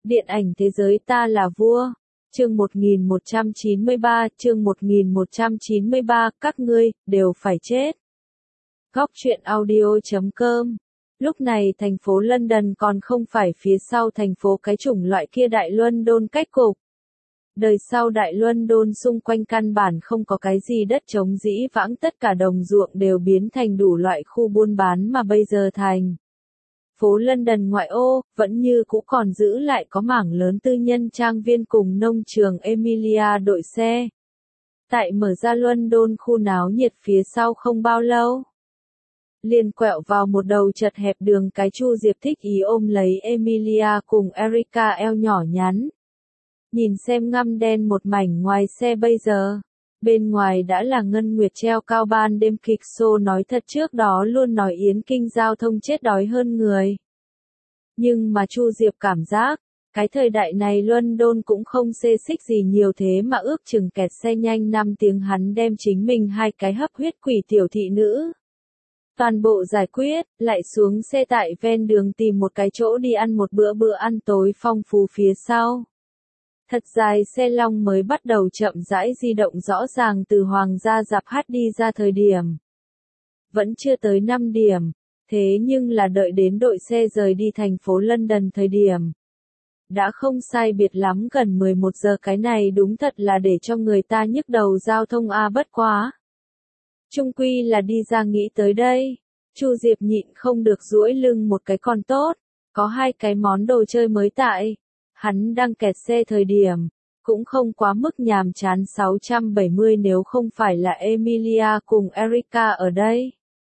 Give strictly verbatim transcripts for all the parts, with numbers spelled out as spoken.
Điện ảnh thế giới ta là vua. Chương một nghìn một trăm chín mươi ba, chương một nghìn một trăm chín mươi ba, các ngươi đều phải chết. Góc truyện audio chấm com. Lúc này thành phố London còn không phải phía sau thành phố cái chủng loại kia Đại London cách cục. Đời sau Đại London xung quanh căn bản không có cái gì đất trống dĩ vãng, tất cả đồng ruộng đều biến thành đủ loại khu buôn bán mà bây giờ thành. Phố London ngoại ô, vẫn như cũ còn giữ lại có mảng lớn tư nhân trang viên cùng nông trường Emilia đội xe. Tại mở ra London khu náo nhiệt phía sau không bao lâu, liền quẹo vào một đầu chật hẹp đường cái, Chu Diệp thích ý ôm lấy Emilia cùng Erica eo nhỏ nhắn. Nhìn xem ngăm đen một mảnh ngoài xe bây giờ. Bên ngoài đã là ngân nguyệt treo cao, ban đêm kịch show nói thật, trước đó luôn nói Yến Kinh giao thông chết đói hơn người. Nhưng mà Chu Diệp cảm giác, cái thời đại này London cũng không xê xích gì nhiều, thế mà ước chừng kẹt xe nhanh năm tiếng hắn đem chính mình hai cái hấp huyết quỷ tiểu thị nữ toàn bộ giải quyết, lại xuống xe tại ven đường tìm một cái chỗ đi ăn một bữa bữa ăn tối phong phú phía sau. Thật dài xe long mới bắt đầu chậm rãi di động, rõ ràng từ Hoàng gia Dạp Hát đi ra thời điểm vẫn chưa tới năm điểm, thế nhưng là đợi đến đội xe rời đi thành phố London thời điểm đã không sai biệt lắm gần mười một giờ, cái này đúng thật là để cho người ta nhức đầu giao thông a. Bất quá chung quy là đi ra nghĩ tới đây, Chu Diệp nhịn không được duỗi lưng một cái, còn tốt có hai cái món đồ chơi mới tại. Hắn đang kẹt xe thời điểm, cũng không quá mức nhàm chán. Sáu trăm bảy mươi nếu không phải là Emilia cùng Erica ở đây,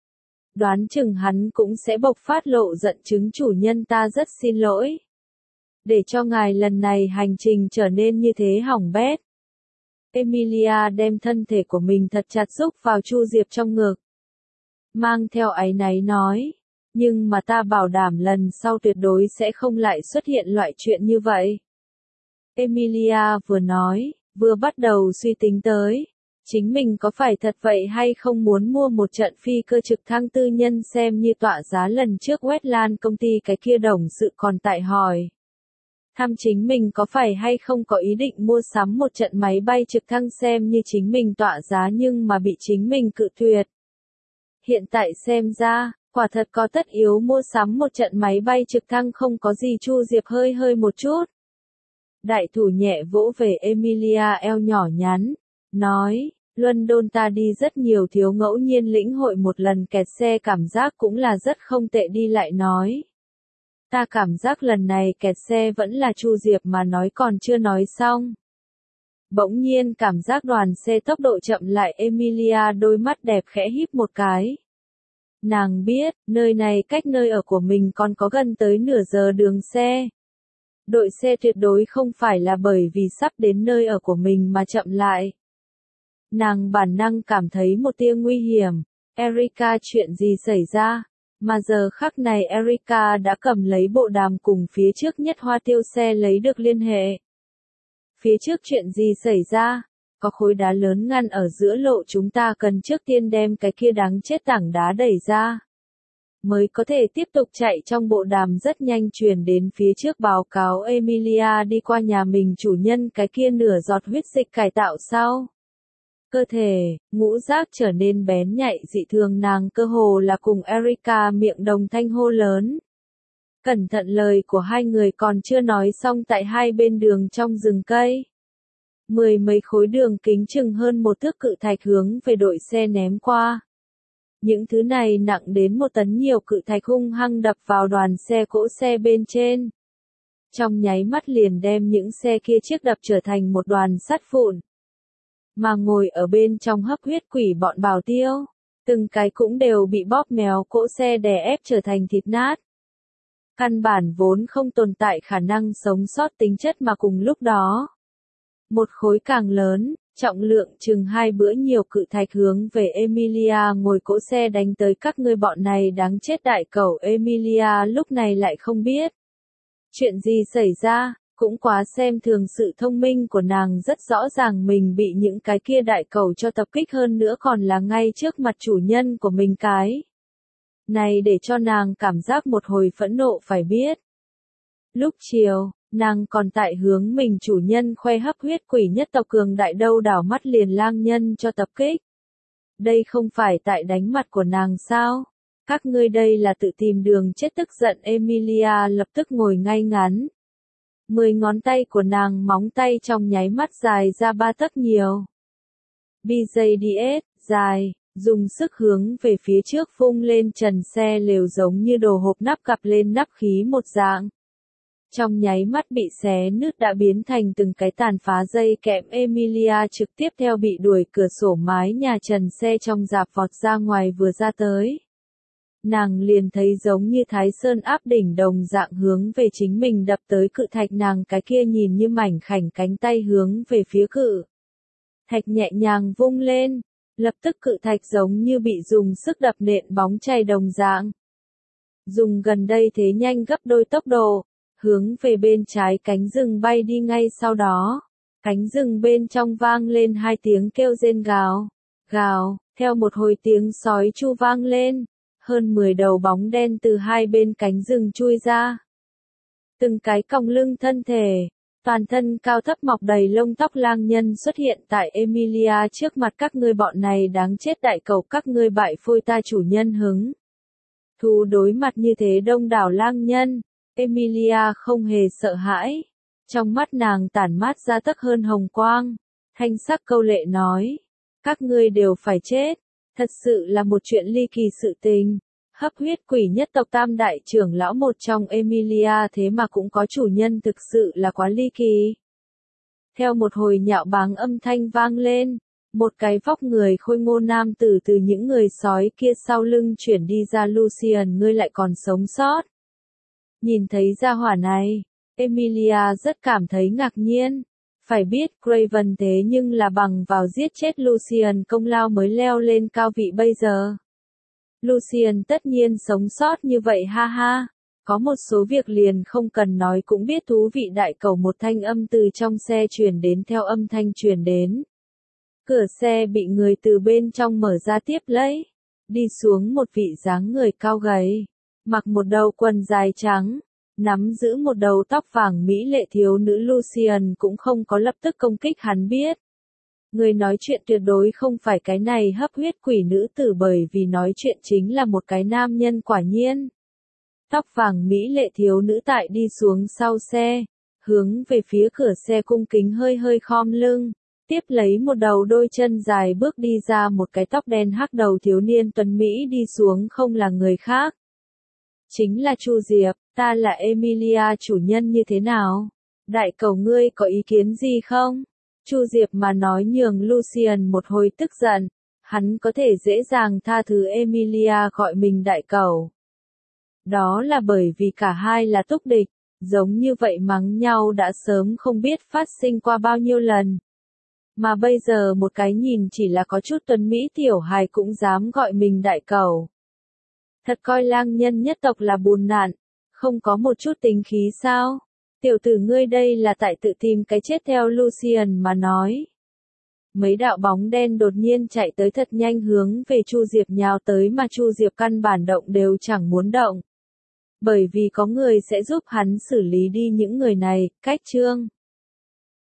đoán chừng hắn cũng sẽ bộc phát lộ giận, chứng chủ nhân ta rất xin lỗi. Để cho ngài lần này hành trình trở nên như thế hỏng bét. Emilia đem thân thể của mình thật chặt rúc vào Chu Diệp trong ngực, mang theo áy náy nói. Nhưng mà ta bảo đảm lần sau tuyệt đối sẽ không lại xuất hiện loại chuyện như vậy. Emilia vừa nói, vừa bắt đầu suy tính tới, chính mình có phải thật vậy hay không muốn mua một trận phi cơ trực thăng tư nhân xem như tọa giá. Lần trước Westland công ty cái kia đồng sự còn tại hỏi thăm chính mình có phải hay không có ý định mua sắm một trận máy bay trực thăng xem như chính mình tọa giá, nhưng mà bị chính mình cự tuyệt. Hiện tại xem ra, quả thật có tất yếu mua sắm một trận máy bay trực thăng, không có gì. Chu Diệp hơi hơi một chút. Đại thủ nhẹ vỗ về Emilia eo nhỏ nhắn, nói, London ta đi rất nhiều, thiếu ngẫu nhiên lĩnh hội một lần kẹt xe cảm giác cũng là rất không tệ. Đi lại nói, ta cảm giác lần này kẹt xe vẫn là. Chu Diệp mà nói còn chưa nói xong, bỗng nhiên cảm giác đoàn xe tốc độ chậm lại. Emilia đôi mắt đẹp khẽ híp một cái. Nàng biết, nơi này cách nơi ở của mình còn có gần tới nửa giờ đường xe. Đội xe tuyệt đối không phải là bởi vì sắp đến nơi ở của mình mà chậm lại. Nàng bản năng cảm thấy một tia nguy hiểm. Erica, chuyện gì xảy ra? Mà giờ khắc này Erica đã cầm lấy bộ đàm cùng phía trước nhất hoa tiêu xe lấy được liên hệ. Phía trước chuyện gì xảy ra? Có khối đá lớn ngăn ở giữa lộ, chúng ta cần trước tiên đem cái kia đáng chết tảng đá đẩy ra, mới có thể tiếp tục chạy. Trong bộ đàm rất nhanh truyền đến phía trước báo cáo Emilia đi qua nhà mình chủ nhân cái kia nửa giọt huyết dịch cải tạo sau. Cơ thể, ngũ giác trở nên bén nhạy dị thường, nàng cơ hồ là cùng Erica miệng đồng thanh hô lớn. Cẩn thận, lời của hai người còn chưa nói xong, tại hai bên đường trong rừng cây, mười mấy khối đường kính chừng hơn một thước cự thạch hướng về đội xe ném qua. Những thứ này nặng đến một tấn nhiều, cự thạch hung hăng đập vào đoàn xe cỗ xe bên trên. Trong nháy mắt liền đem những xe kia chiếc đập trở thành một đoàn sắt vụn. Mà ngồi ở bên trong hấp huyết quỷ bọn bảo tiêu, từng cái cũng đều bị bóp méo, cỗ xe đè ép trở thành thịt nát. Căn bản vốn không tồn tại khả năng sống sót tính chất, mà cùng lúc đó, một khối càng lớn, trọng lượng chừng hai bữa nhiều cự thạch hướng về Emilia ngồi cỗ xe đánh tới. Các ngươi bọn này đáng chết đại cẩu. Emilia lúc này lại không biết chuyện gì xảy ra, cũng quá xem thường sự thông minh của nàng, rất rõ ràng mình bị những cái kia đại cẩu cho tập kích, hơn nữa còn là ngay trước mặt chủ nhân của mình. Cái này để cho nàng cảm giác một hồi phẫn nộ. Phải biết, lúc chiều, Nàng còn tại hướng mình chủ nhân khoe hấp huyết quỷ nhất tộc cường đại đâu, đảo mắt liền lang nhân cho tập kích. Đây không phải tại đánh mặt của nàng sao? Các ngươi đây là tự tìm đường chết. Tức giận Emilia lập tức ngồi ngay ngắn. Mười ngón tay của nàng móng tay trong nháy mắt dài ra ba tấc nhiều. bê giê đê ét, dài, dùng sức hướng về phía trước vung lên, trần xe lều giống như đồ hộp nắp cặp lên nắp khí một dạng. Trong nháy mắt bị xé nứt đã biến thành từng cái tàn phá dây kẽm. Emilia trực tiếp theo bị đuổi cửa sổ mái nhà trần xe trong rạp vọt ra ngoài, vừa ra tới. Nàng liền thấy giống như Thái Sơn áp đỉnh đồng dạng hướng về chính mình đập tới cự thạch, nàng cái kia nhìn như mảnh khảnh cánh tay hướng về phía cự thạch nhẹ nhàng vung lên, lập tức cự thạch giống như bị dùng sức đập nện bóng chày đồng dạng. Dùng gần đây thế nhanh gấp đôi tốc độ, hướng về bên trái cánh rừng bay đi. Ngay sau đó, cánh rừng bên trong vang lên hai tiếng kêu rên gào, gào, theo một hồi tiếng sói chu vang lên. Hơn mười đầu bóng đen từ hai bên cánh rừng chui ra. Từng cái còng lưng thân thể, toàn thân cao thấp mọc đầy lông tóc lang nhân xuất hiện tại Emilia trước mặt. Các ngươi bọn này đáng chết, đại cầu các ngươi bại phôi ta chủ nhân hứng thú đối mặt như thế đông đảo lang nhân. Emilia không hề sợ hãi. Trong mắt nàng tản mát ra tấc hơn hồng quang. Thanh sắc câu lệ nói. Các ngươi đều phải chết. Thật sự là một chuyện ly kỳ sự tình. Hấp huyết quỷ nhất tộc tam đại trưởng lão một trong Emilia thế mà cũng có chủ nhân, thực sự là quá ly kỳ. Theo một hồi nhạo báng âm thanh vang lên, một cái vóc người khôi ngô nam tử từ những người sói kia sau lưng chuyển đi ra. Lucian, ngươi lại còn sống sót. Nhìn thấy gia hỏa này, Emilia rất cảm thấy ngạc nhiên. Phải biết Craven thế nhưng là bằng vào giết chết Lucian công lao mới leo lên cao vị bây giờ. Lucian tất nhiên sống sót như vậy, ha ha. Có một số việc liền không cần nói cũng biết thú vị. Đại cầu, một thanh âm từ trong xe truyền đến. Theo âm thanh truyền đến, cửa xe bị người từ bên trong mở ra, tiếp lấy đi xuống một vị dáng người cao gầy, mặc một đầu quần dài trắng, nắm giữ một đầu tóc vàng mỹ lệ thiếu nữ. Lucian cũng không có lập tức công kích, hắn biết người nói chuyện tuyệt đối không phải cái này hấp huyết quỷ nữ tử, bởi vì nói chuyện chính là một cái nam nhân. Quả nhiên, tóc vàng mỹ lệ thiếu nữ tại đi xuống sau xe, hướng về phía cửa xe cung kính hơi hơi khom lưng, tiếp lấy một đầu đôi chân dài bước đi ra. Một cái tóc đen hắc đầu thiếu niên tuấn mỹ đi xuống, không là người khác, chính là Chu Diệp. Ta là Emilia chủ nhân, như thế nào? Đại cầu, ngươi có ý kiến gì không? Chu Diệp mà nói nhường Lucian một hồi tức giận. Hắn có thể dễ dàng tha thứ Emilia gọi mình đại cầu. Đó là bởi vì cả hai là túc địch, giống như vậy mắng nhau đã sớm không biết phát sinh qua bao nhiêu lần. Mà bây giờ một cái nhìn chỉ là có chút tuấn mỹ tiểu hài cũng dám gọi mình đại cầu. Thật coi lang nhân nhất tộc là bùn nạn, không có một chút tính khí sao? Tiểu tử ngươi đây là tại tự tìm cái chết. Theo Lucian mà nói. Mấy đạo bóng đen đột nhiên chạy tới thật nhanh hướng về Chu Diệp nhào tới, mà Chu Diệp căn bản động đều chẳng muốn động. Bởi vì có người sẽ giúp hắn xử lý đi những người này. Cách chương